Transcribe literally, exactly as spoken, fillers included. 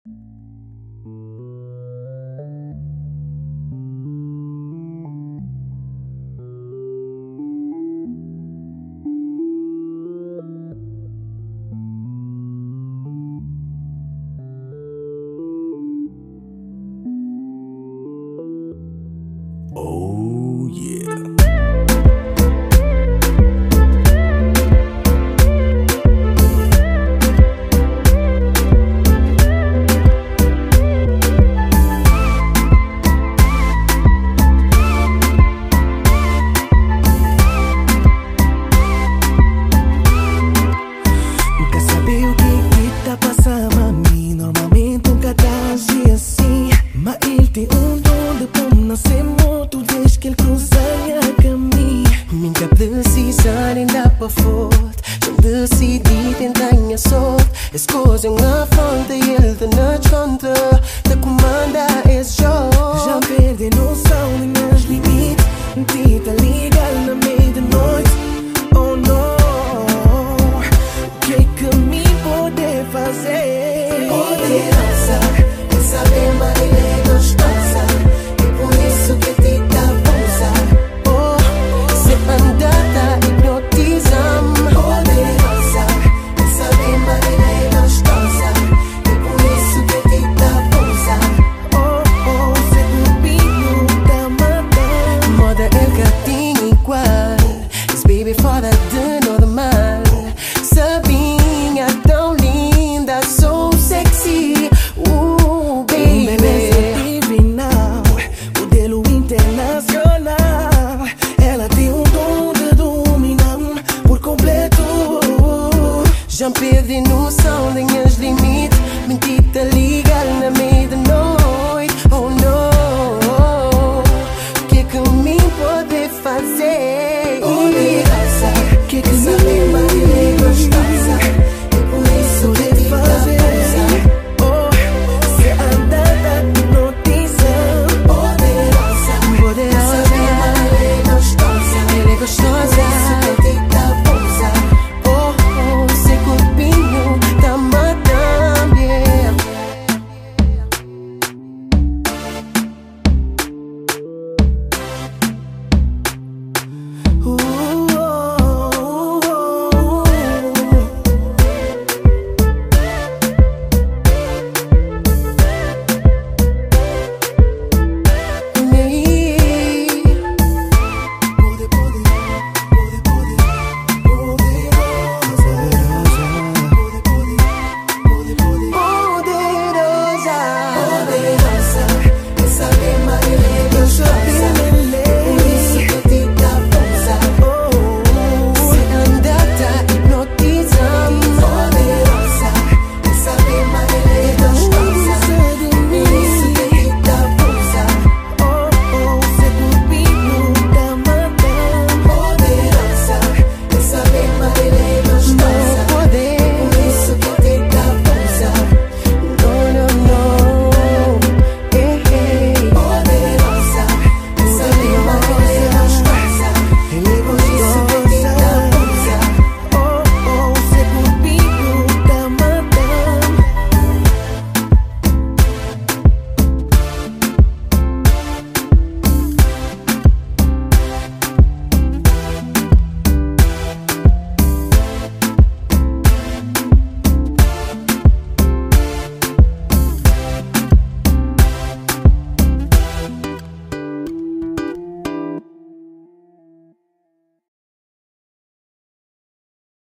Oh yeah. Nunca sabe o que que tá passando a mim. Normalmente nunca tá assim assim. Mas ele tem um dom de como não ser morto desde que ele cozinha a caminho. Minha decisão ainda para forte. Já decidi tentar minha sorte. As coisas na fronte e ele de noite conta. De comandar esse jogo. Já perdi noção de meus limites. Tenta ligar na meia da noite. Oh não. O que é que me pode fazer? Poder